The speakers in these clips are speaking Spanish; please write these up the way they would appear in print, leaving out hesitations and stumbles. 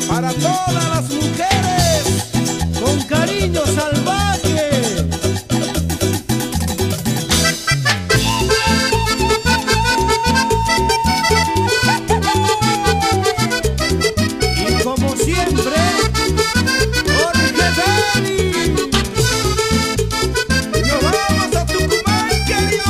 para todas las mujeres, con cariño salvaje. Y como siempre, Jorge Dani. Y nos vamos a Tucumán, querido.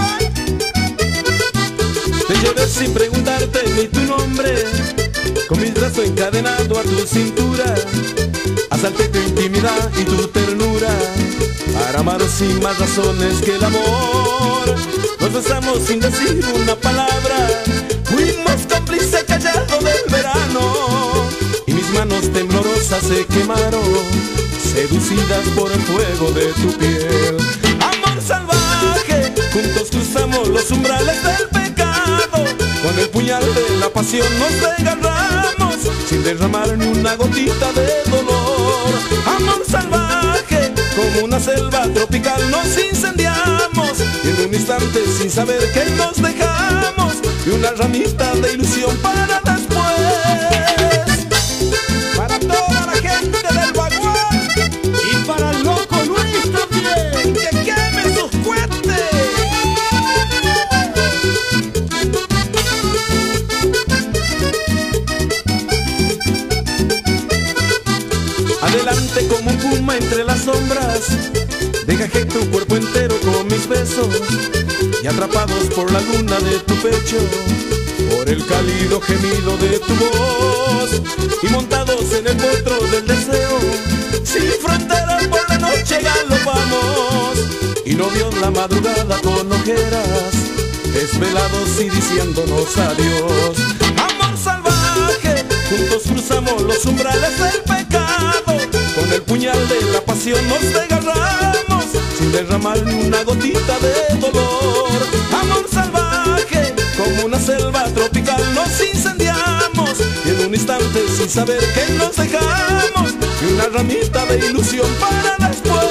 Te llevé sin preguntarte ni tu nombre, con mis brazos encadenados a tu cintura. Asalté tu intimidad y tu ternura, para amar sin más razones que el amor. Nos besamos sin decir una palabra, fuimos cómplices callados del verano, y mis manos temblorosas se quemaron, seducidas por el fuego de tu piel. Amor salvaje, juntos cruzamos los umbrales del pecado, con el puñal de la pasión nos desgarramos, sin derramar ni una gotita de dolor. Amor salvaje, como una selva tropical nos incendiamos, y en un instante sin saber que nos dejamos, y una ramita de ilusión para después. Para toda la gente del Bagual y para el loco Luis también, que queme sus cohetes. Adelante como un puma entre las sombras, degajé tu cuerpo entero con mis besos, y atrapados por la luna de tu pecho, por el cálido gemido de tu voz, y montados en el potro del deseo, sin fronteras por la noche galopamos, y novios la madrugada con ojeras, desvelados y diciéndonos adiós. Amor salvaje, juntos cruzamos los umbrales del pecado, con el puñal de la pasión nos desgarramos, sin derramar ni una gotita de dolor. Amor salvaje, como una selva tropical nos incendiamos, y en un instante sin saber que nos dejamos, y una ramita de ilusión para después.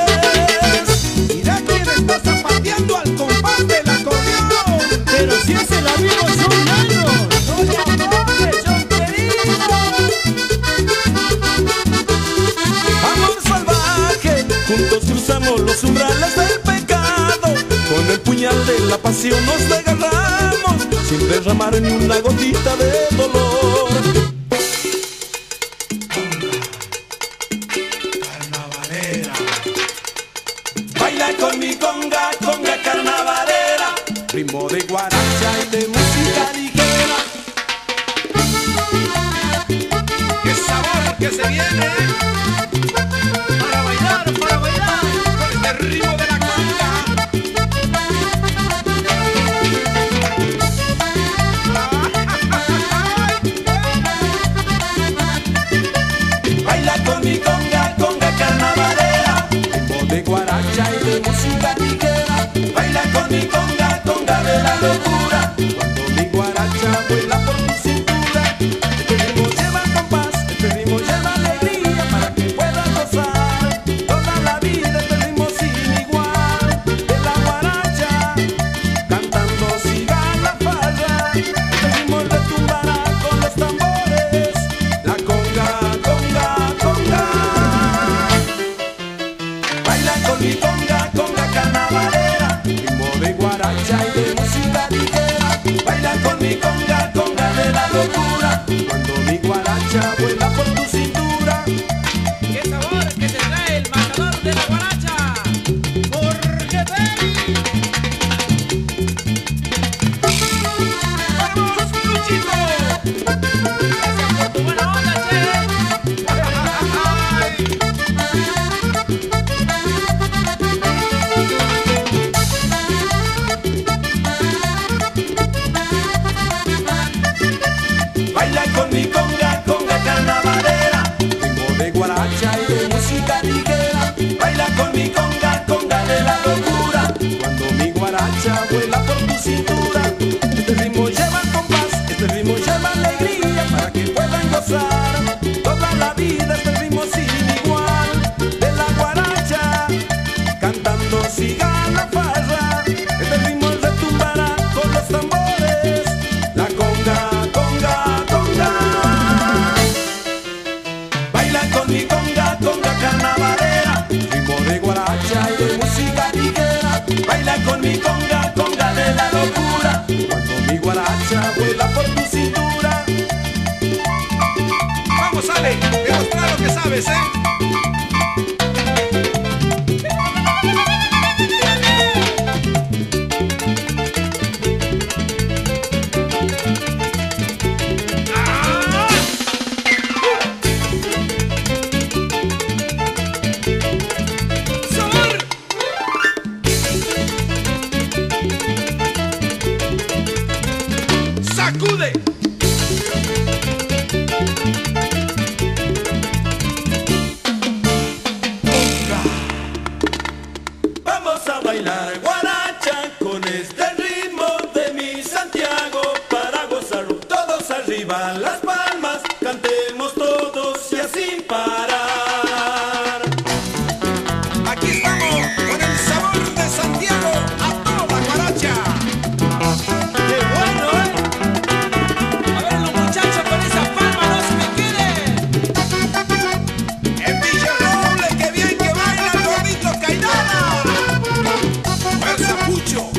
Mira quién está zapateando al compás del acordeón, pero si es el amigo John Lennon. No le acordes, John querido. Amor salvaje, juntos cruzamos los umbrales del pecado, con el puñal de la pasión nos desgarramos, sin derramar ni una gotita de dolor. Carnavalera, Baila con mi conga, conga carnavalera, ritmo de guaracha y de música ligera. qué sabor que se viene. Para bailar, con este ritmo de la conga. Baila con mi conga, conga carnavalera, ritmo de guaracha y de música ligera. Baila con mi conga, conga de la locura, cuando mi guaracha vuela por tu cintura. Este ritmo lleva compás, este ritmo lleva alegría, para que puedas gozar toda la vida. Este ritmo sin igual, de la guaracha, cantando siga la farra. Este ritmo retumbará con los tambores, la conga, conga, conga. Baila con mi conga, conga carnavalera, ritmo de guaracha y de música ligera. Baila con mi conga, conga de la locura, cuando mi guaracha vuela por tu cintura. Qué sabor que te trae el matador de la guaracha, Jorge Dani. ¡Vamos, Luchito! Gracias por tu buena onda, che. Baila con mi conga, conga carnavalera, ritmo de guaracha y de música ligera. Baila con mi conga, conga de la locura, cuando mi guaracha vuela por tu cintura. Este ritmo lleva compás, este ritmo lleva alegría, para que puedan gozar toda la vida. Este ritmo sin igual, de la guaracha, cantando siga la farra. Este ritmo retumbará con los tambores, la conga, conga, conga. parece? ¡Sacude! Vamos a bailar guaracha con este ritmo de mi Santiago para gozarlo. Todos arriba las palmas, cantemos todos ya sin parar. Aquí estamos con el sabor de Santiago a toda guaracha. ¡Qué bueno, eh! A ver los muchachos con esa palma, no se me queden. En Villarroble, que bien que baila el gordito Cainana. ¡Fuerza, Pucho!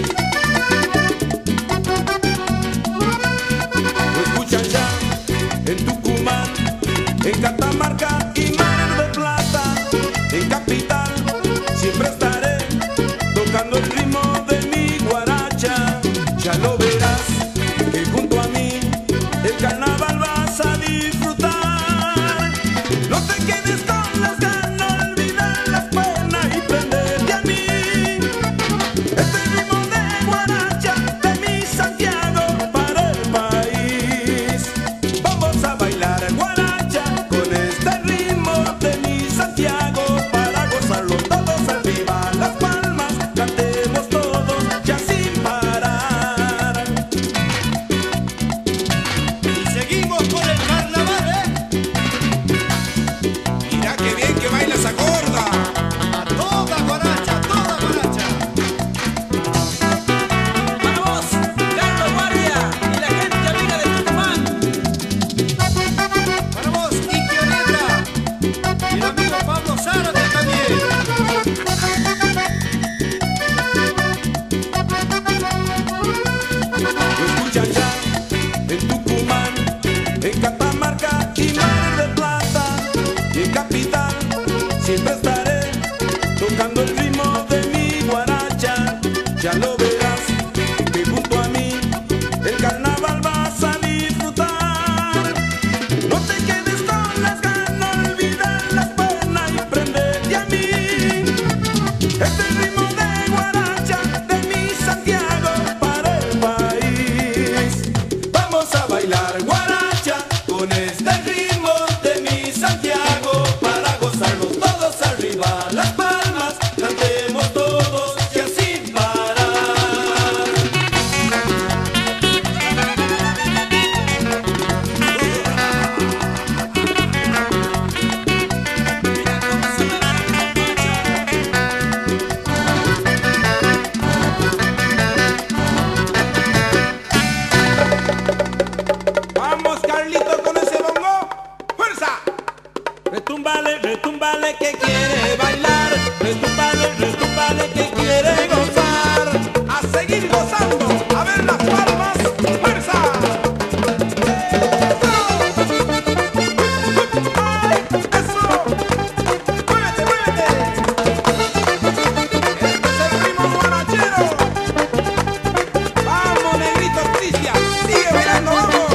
Lo escuchan ya en Tucumán, en Catamarca y Mar del Plata, en Capital siempre estaré tocando el ritmo de mi guaracha. Ya lo verás que junto a mí el carnaval vas a disfrutar. No te quedes con las ganas, olvida las penas y prendete a mí. Este ritmo de guaracha de mi Santiago para el país. Vamos a bailar guaracha con este ritmo de mi Santiago para gozarlo todos arriba las palmas, cantemos todos ya sin parar. Y seguimos con el carnaval, ¿eh? Mira qué bien que baila esa gorda. A toda guaracha, toda guaracha. Para vos, Carlos Guardia y la gente amiga de Tucumán. Para vos, Iki Oreta. Y el amigo Pablo Zárate también. Lo escuchan ya en Tucumán, en Catamarca y Mar del Plata, y en Capital siempre estaré tocando el ritmo de mi guaracha. Ya lo verás que junto a mí el carnaval vas a disfrutar. No te quedes con las ganas, olvida las penas y prendete a mí. Este ritmo de guaracha de mi Santiago para el país. Vamos a bailar guaracha con este ritmo de mi Santiago para gozarlo todos arriba las palmas, cantemos todos ya sin parar. Mira cómo se me da Vamos, Carlito, con ese bongo. ¡Fuerza! Retumbale, retumbale que quiere bailar. Retumbale, retumbale que quiere gozar. A seguir gozando. A ver las palmas. ¡Fuerza! ¡Eso! ¡Muévete, muévete! Este es el ritmo guarachero. ¡Vamos, negrito Cristian! ¡Sigue bailando, vamos!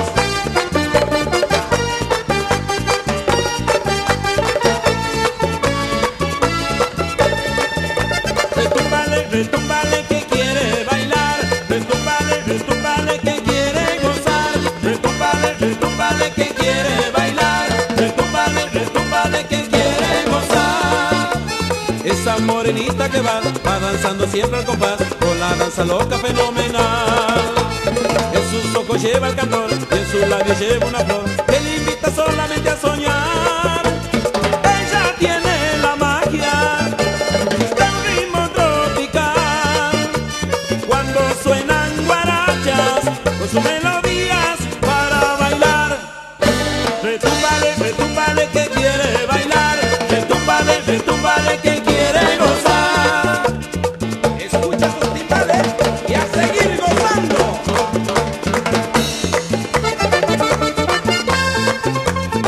Retumbale, retumbale que quiere bailar. Retumbale, retumbale que quiere gozar. Retumbale, retumbale que quiere bailar. Retumbale, retumbale que quiere gozar. Esa morenita que va danzando siempre al compás con la danza loca fenomenal. En sus ojos lleva el candor y en sus labios lleva una flor que le invita solamente a soñar. Ella tiene la magia de un ritmo tropical. Cuando suenan guarachas con sus melodías para bailar. Retumbale, retumbale que quiere bailar. Retumbale, retumbale que quiere gozar. Escucha sus timbales y a seguir gozando.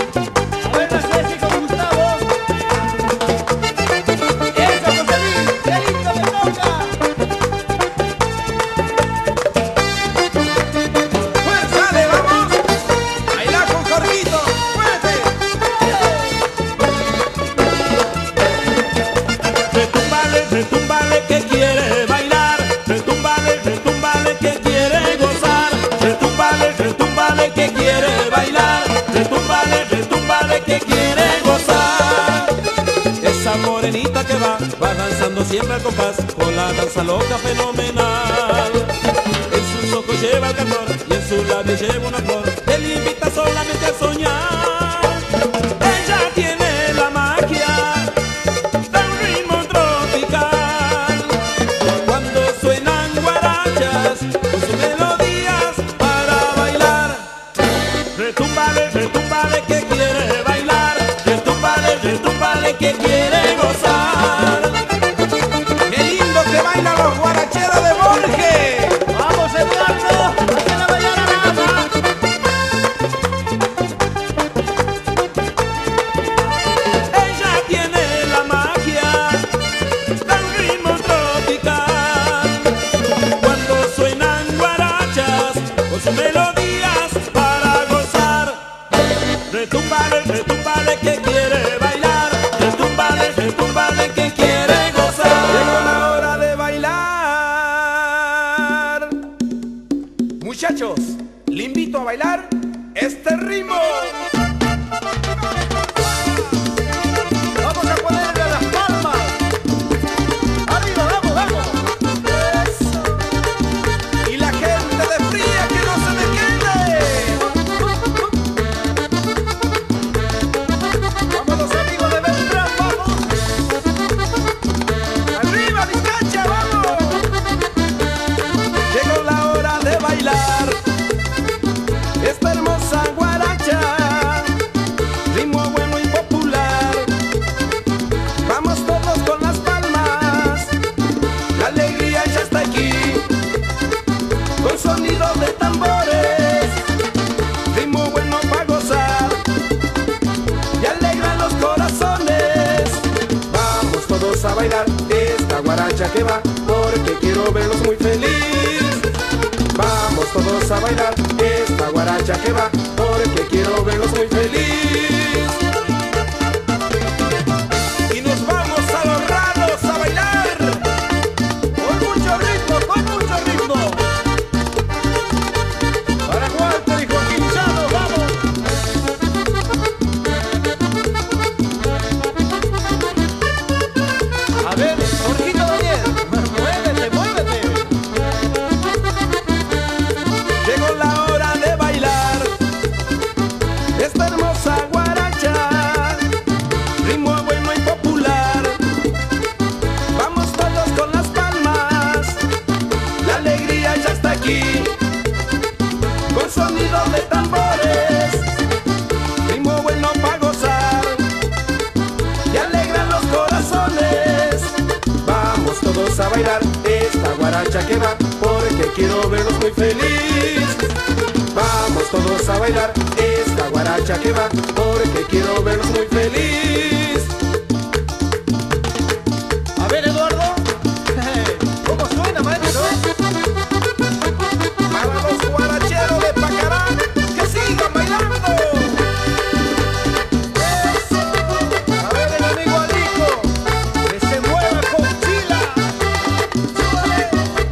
encuentra el compás con la danza loca fenomenal. En sus ojos lleva el candor y en sus labios lleva una flor que le invita solamente a soñar. Ella tiene la magia de un ritmo tropical. Cuando suenan guarachas con sus melodías para bailar. Retúmbale, retúmbale que quiere bailar. Retúmbale, retúmbale que quiere gozar. ¡Qué lindo que bailan los guaracheros de Borges! ¡Vamos, Eduardo! ¡Hazle bailar a Rafa! Ella tiene la magia de un ritmo tropical. Cuando suenan guarachas con sus melodías para gozar. Retúmbale, retúmbale que quiere bailar. Retúmbale, retúmbale que quiere gozar. Llegó la hora de bailar. Muchachos, le invito a bailar este ritmo. ¡Vamos a ponerle a las palmas! ¡Arriba, vamos, vamos! Eso. Y la gente de fría que no se me quede. ¡Vamos los amigos de Beltrán, vamos! Arriba, Vizcacha, vamos. Llegó la hora de bailar esta hermosa guaracha, ritmo bueno y popular. Vamos todos con las palmas, la alegría ya está aquí, con sonidos de tambores, ritmo bueno para gozar y alegra los corazones. Vamos todos a bailar esta guaracha que va, porque quiero verlos muy feliz. Vamos todos a bailar esta guaracha que va, porque quiero verlos muy feliz. Y nos vamos a los raros a bailar ¡Con mucho ritmo, con mucho ritmo! Para Walter y Joaquín Chano, vamos. A ver, Jorgito Daniel, muévete, muévete. Llegó la hora de bailar esta hermosa guaracha, ritmo bueno y popular. Vamos todos con las palmas, la alegría ya está aquí, con sonidos de tambores, ritmo bueno para gozar y alegran los corazones. Vamos todos a bailar esta guaracha que va, porque quiero verlos muy feliz. Vamos todos a bailar esta guaracha que va, porque quiero verlos muy feliz. A ver, Eduardo. ¿Cómo suena, maestro? Para los guaracheros de Pacará, que sigan bailando. Eso. A ver, el amigo Alico, que se mueva con chila. Súbale.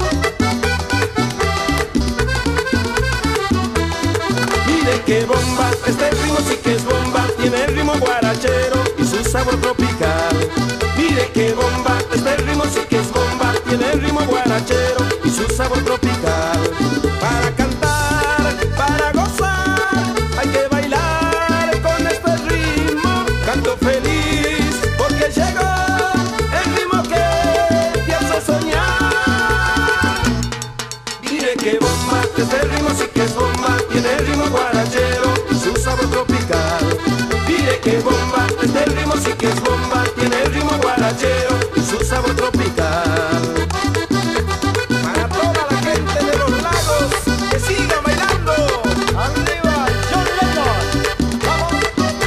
Mire qué bomba, este ritmo sí que es bomba, tiene el ritmo guarachero y su sabor tropical. Mire qué bomba, este ritmo sí que es bomba, tiene el ritmo guarachero y su sabor tropical. Para cantar, para gozar, hay que bailar con este ritmo. Canto feliz porque llegó el ritmo que te hace soñar. Mire qué bomba, este ritmo sí que es bomba, tiene el ritmo guarachero y su sabor tropical. Mire qué bomba, este ritmo sí que es bomba, tiene el ritmo guarachero y su sabor tropical. Para toda la gente de los lagos, que sigan bailando. Arriba, John Lennon. Vamos.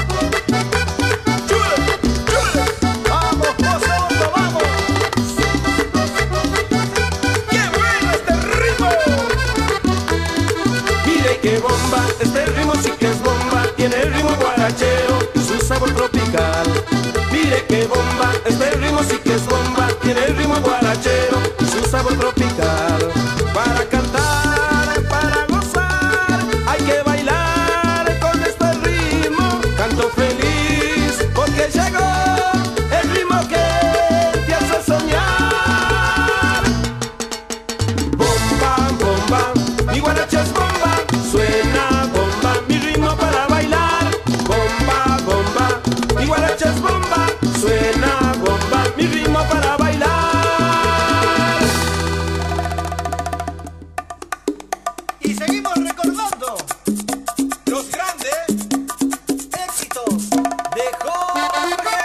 ¡Chule, chule! Vamos, José Otto, vamos. ¡Qué bueno este ritmo! Mire qué bomba, este ritmo sí que es bomba, tiene el ritmo guarachero y su sabor tropical. Mire qué bomba, este ritmo sí que es bomba, tiene el ritmo guarachero y su sabor tropical. Para cantar, para gozar, hay que bailar con este ritmo. Canto feliz porque llegó el ritmo que te hace soñar. Y seguimos recordando los grandes éxitos de Jorge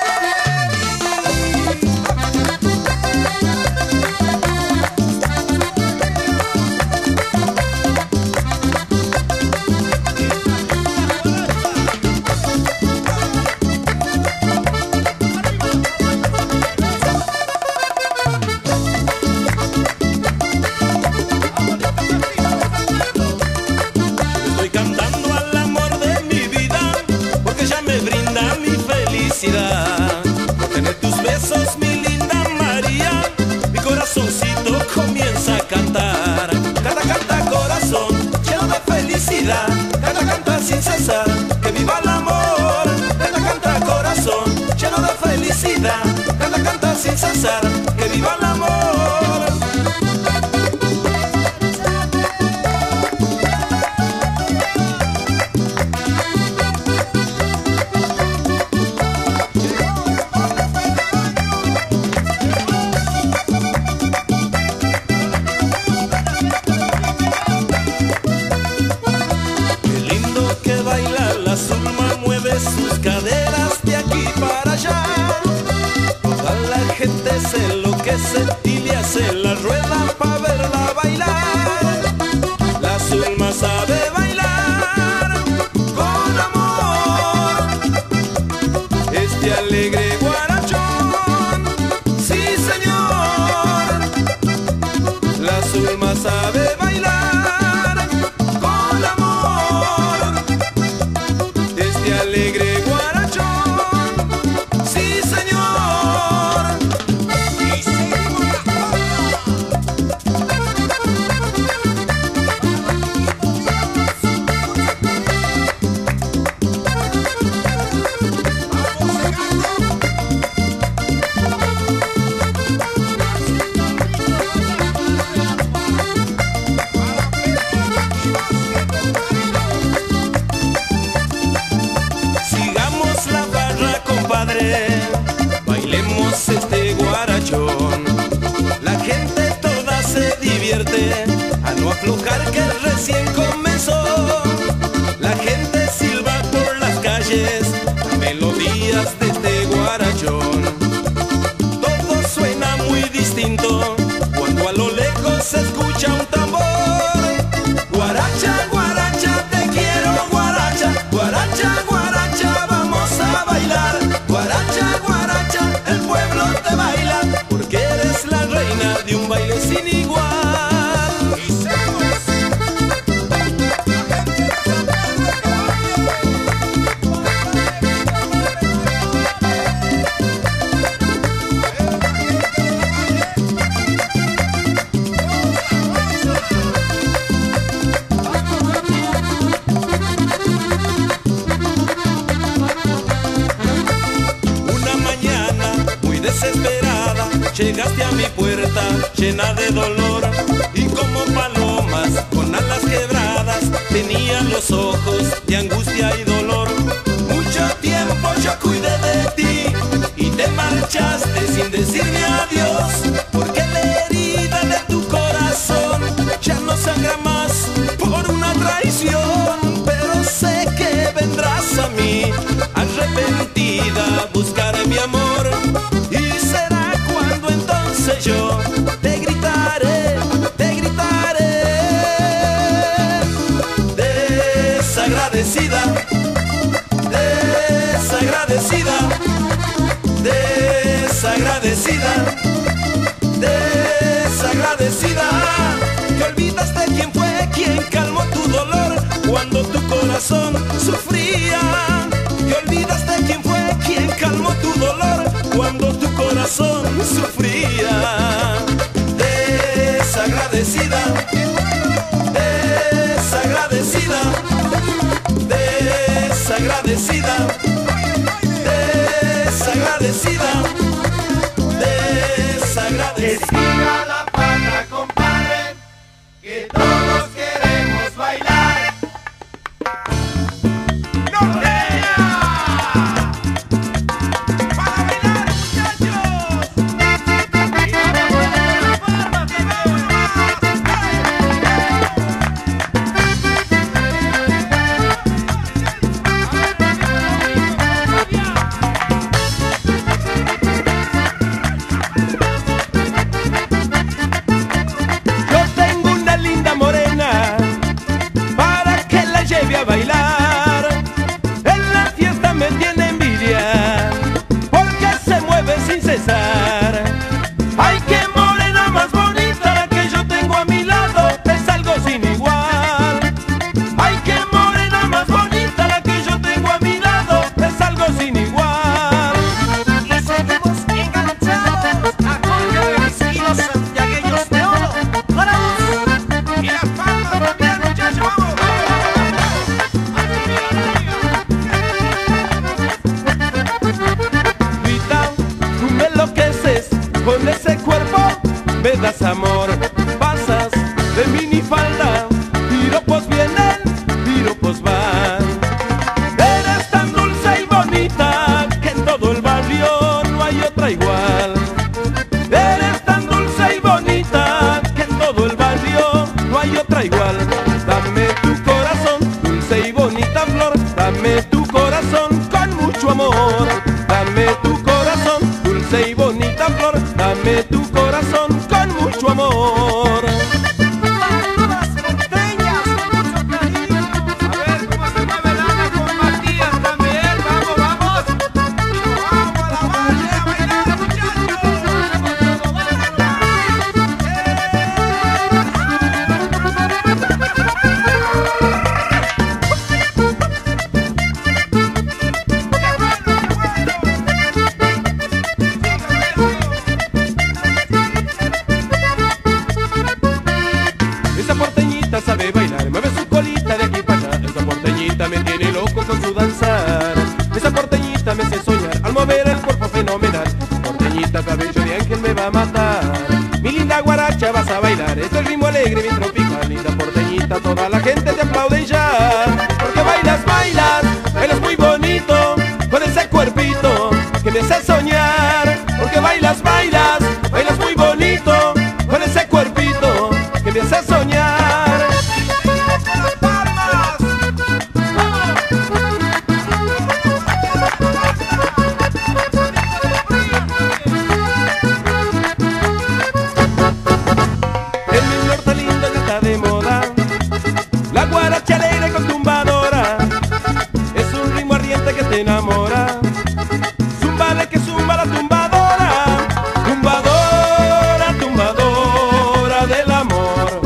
Estoy cantando al amor de mi vida, porque ya me brinda mi felicidad. Por tener tus besos, mi linda María, mi corazoncito comienza a cantar. Canta, canta corazón, lleno de felicidad. Canta, canta sin cesar, que viva el amor. Canta, canta corazón, lleno de felicidad. Canta, canta sin cesar, que viva el amor. Qué lindo que baila la Zulma, mueve sus caderas de aquí para allá. Toda la gente se enloquece y le hace la rueda para verla bailar. La Zulma sabe bailar con amor este alegre guarachón. Sí, señor, la Zulma sabe bailar con amor este alegre guarachón. Sí, señor. y seguimos Sigamos la barra, compadre, bailemos este guarachón. La gente toda se divierte, a no aflojar que recién comenzó. La gente silba por las calles, melodías de este guarachón. Todo suena muy distinto cuando a lo lejos se escucha un tambor. Guaracha, guaracha, te quiero, guaracha, guaracha, guaracha, vamos a bailar. Guaracha, guaracha, el pueblo te baila, porque eres la reina de un baile sin igual. y seguimos. Una mañana muy desesperada llegaste a mi puerta llena de dolor, y como palomas con alas quebradas tenían los ojos de angustia y dolor. Mucho tiempo yo cuidé de ti y te marchaste sin decirme adiós, porque la herida de tu corazón ya no sangra más por una traición. Pero sé que vendrás a mí arrepentida a buscar mi amor, y será cuando entonces yo te gritaré, te gritaré. Desagradecida, desagradecida, desagradecida, desagradecida. Que olvidaste quién fue quien calmó tu dolor cuando tu corazón sufría. Que olvidaste quién fue quien calmó tu dolor cuando tu corazón sufría. Desagradecida, desagradecida, desagradecida, desagradecida, desagradecida. Siga la parra, compadre, que todos queremos bailar. ¡Norteña! ¡Para bailar, muchachos! ¡Y vamos a poner la palma que veo más! me das amor. Pasas de minifalda, piropos vienen, piropos van. Eres tan dulce y bonita que en todo el barrio no hay otra igual. Eres tan dulce y bonita que en todo el barrio no hay otra igual. Dame tu corazón, dulce y bonita flor, dame tu corazón con mucho amor. Dame tu corazón, dulce y bonita flor, dame tu corazón con mucho amor. Sabe bailar, mueve su colita de aquí para allá. Esa porteñita me tiene loco con su danzar. Esa porteñita me hace soñar al mover el cuerpo fenomenal. Porteñita, cabello de ángel me va a matar. Mi linda guaracha vas a bailar, este es ritmo alegre, bien tropical. Linda porteñita, toda la gente te aplaude ya. Porque bailas, bailas, bailas muy bonito con ese cuerpito que me hace soñar. Porque bailas, bailas, bailas muy bonito con ese cuerpito que me hace soñar. De moda, la guaracha alegre con tumbadora, es un ritmo ardiente que te enamora. Zumbale que zumba la tumbadora, tumbadora, tumbadora del amor.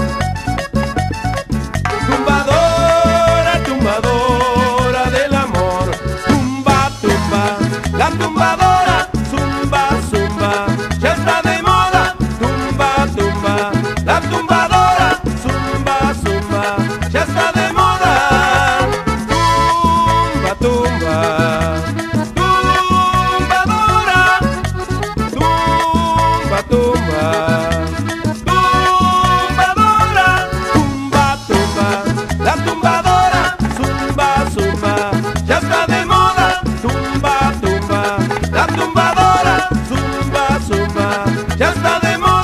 Tumbadora, tumbadora del amor. Tumba, tumba, la tumbadora, zumba, zumba, ya está de moda. Tumba, tumba, la tumbadora. Ya está de moda. Tumba, tumba, tumbadora. Tumba, tumba, tumbadora. Tumba, tumba, la tumbadora. Zumba, zumba, ya está de moda. Tumba, tumba, la tumbadora. Zumba, zumba, ya está de moda.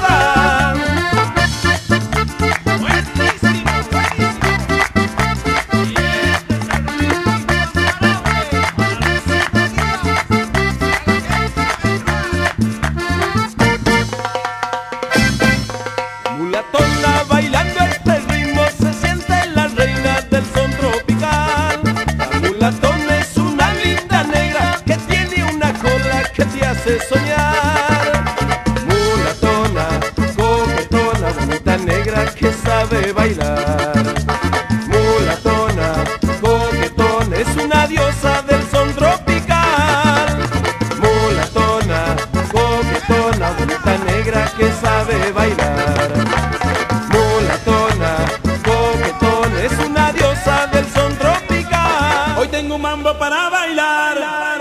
Mulatona bailando este ritmo, se siente la reina del son tropical. La mulatona es una linda negra que tiene una cola que te hace soñar. Mulatona, coquetona, bonita negra que sabe bailar. Mulatona, coquetona, es una diosa del son tropical. Mulatona, coquetona, bonita negra que sabe bailar. Mulatona, coquetona, es una diosa del son tropical. Hoy tengo un mambo para bailar.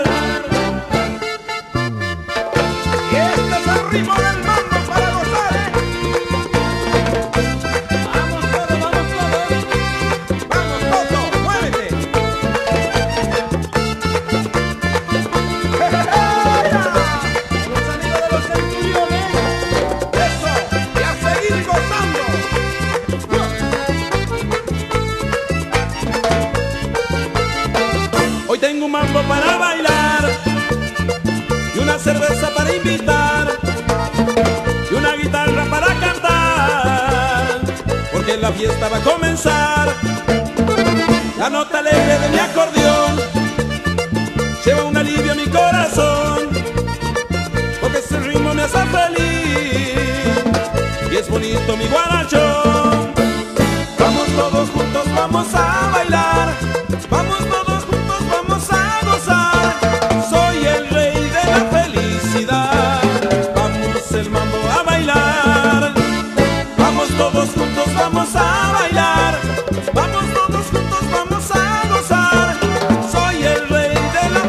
Y este es el ritmo del mambo para gozar. Vamos todos, vamos todos. Vamos todos, muévete. Los amigos de los centuriones. Eso, y a seguir gozando. Hoy tengo un mambo para bailar y una cerveza para invitar y una guitarra para cantar, porque la fiesta va a comenzar. La nota alegre de mi acordeón lleva un alivio a mi corazón, porque ese ritmo me hace feliz y es bonito mi guarachón. Vamos todos juntos, vamos a bailar. Vamos todos juntos, vamos a gozar. Soy el rey de la felicidad. Vamos el mambo a bailar. Vamos todos juntos, vamos a bailar. Vamos todos juntos, vamos a gozar. Soy el rey de la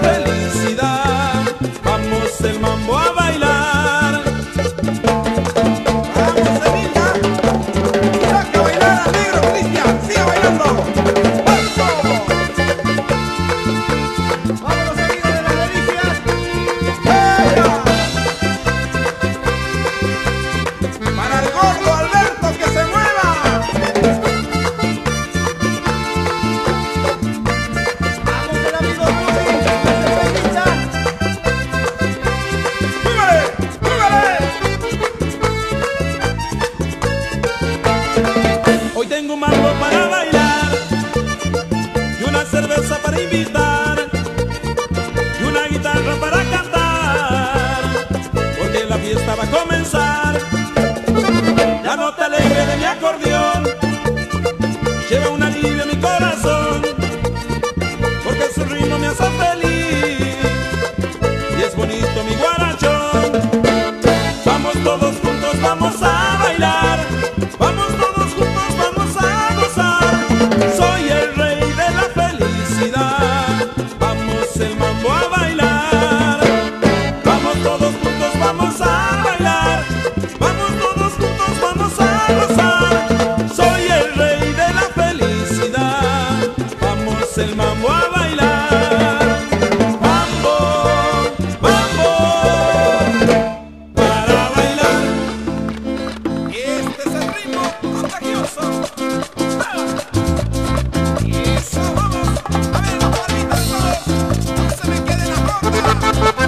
felicidad. Vamos el mambo a bailar. Vamos. cerveza para invitar y una guitarra para cantar, porque la fiesta va a comenzar. La nota alegre de mi acordeón lleva un alivio a mi corazón, porque su ritmo me hace feliz y es bonito mi guarachón. Vamos todos juntos, vamos a bailar, vamos todos juntos, vamos a gozar. Soy el rey de la felicidad, vamos el mambo a bailar. Vamos todos juntos, vamos a bailar, vamos todos juntos, vamos a gozar. Soy el rey de la felicidad, vamos el mambo a bailar. Mambo, mambo, para bailar. Este es el ritmo contagioso. Y eso, vamos, a ver las palmitas todos, no se me quede la ropa.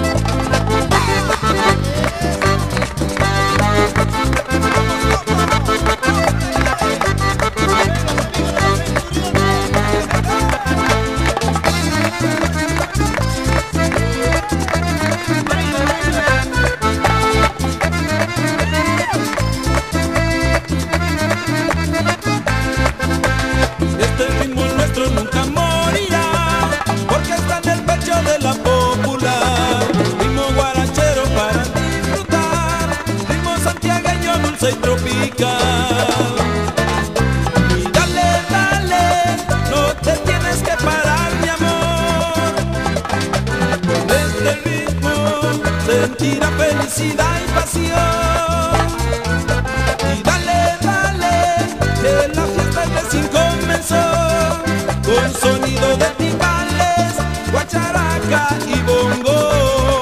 Este ritmo nuestro nunca morirá, porque está en el pecho de la popular. Ritmo guarachero para disfrutar, ritmo santiagueño dulce y tropical. Y dale, dale, no te tienes que parar, mi amor. Con este ritmo sentirá felicidad y pasión. Y dale, dale, que la fiesta recién comenzó, con sonido de timbales, guacharaca y bongo.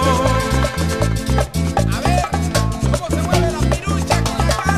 A ver, ¿cómo se mueve la pirucha con la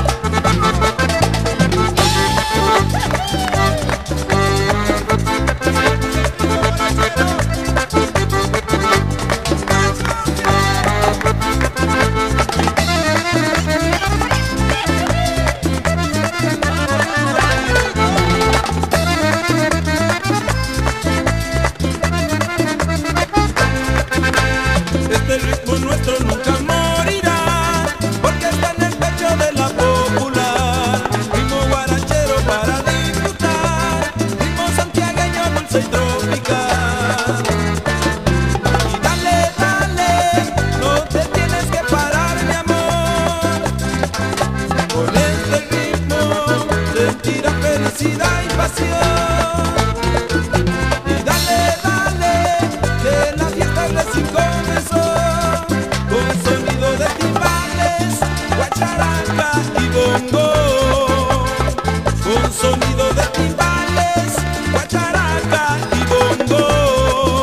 Este ritmo nuestro nunca morirá, porque está en el pecho de la popular. Ritmo guarachero para disfrutar, ritmo santiagueño dulce y tropical. Y dale, dale, no te tienes que parar, mi amor. Con este ritmo sentirás felicidad y pasión. Y dale, dale, que la fiesta recién comenzó, con sonido de timbales, guacharaca y bongo. Con sonido de timbales, guacharaca y bongo.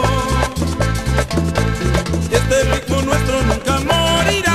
Este ritmo nuestro nunca morirá.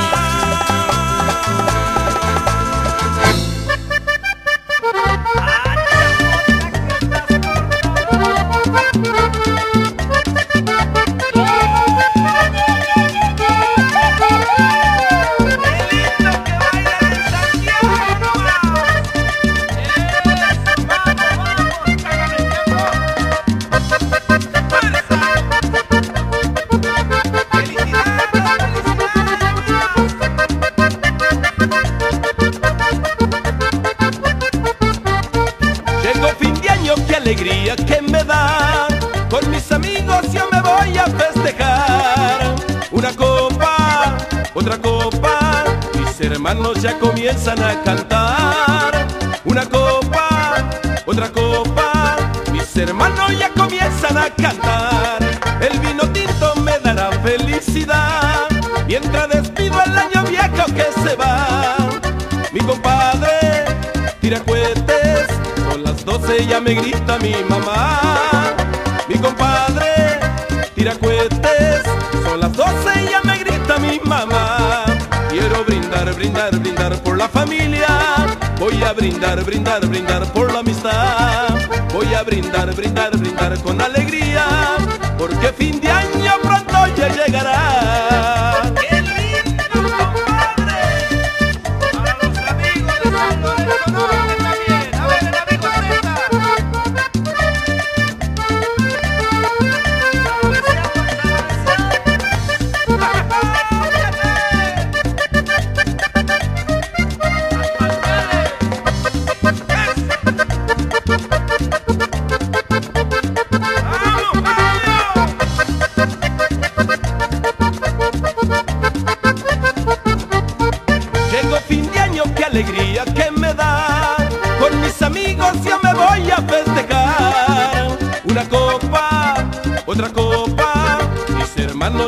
Llegó fin de año, qué alegría que me da. Con mis amigos yo me voy a festejar. Una copa, otra copa, mis hermanos ya comienzan a cantar. Una copa, otra copa, mis hermanos ya comienzan a cantar. El vino tinto me dará felicidad, mientras despido el año viejo que se va. Mi compadre tira cohetes, son las 12 ya me grita mi mamá. Mi compadre tira cohetes, son las 12 ya me grita mi mamá. Quiero brindar, brindar, brindar por la familia. Voy a brindar, brindar, brindar por la amistad. Voy a brindar, brindar, brindar con alegría, porque fin de año pronto ya llegará. ¡Qué lindo, compadre! Para los amigos de San Lorenzo Norte también. A ver, el amigo César.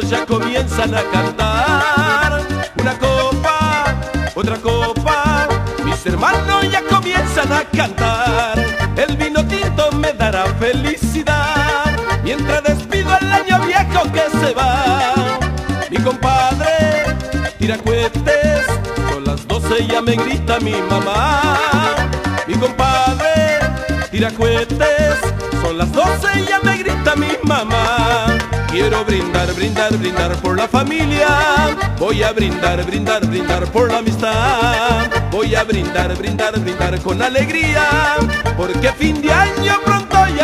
hermanos ya comienzan a cantar. Una copa, otra copa, mis hermanos ya comienzan a cantar. El vino tinto me dará felicidad mientras despido al año viejo que se va. Mi compadre tira cohetes, son las 12 ya me grita mi mamá. Mi compadre tira cohetes, son las 12 ya me grita mi mamá. Quiero brindar, brindar, brindar por la familia. Voy a brindar, brindar, brindar por la amistad. Voy a brindar, brindar, brindar con alegría, porque fin de año pronto ya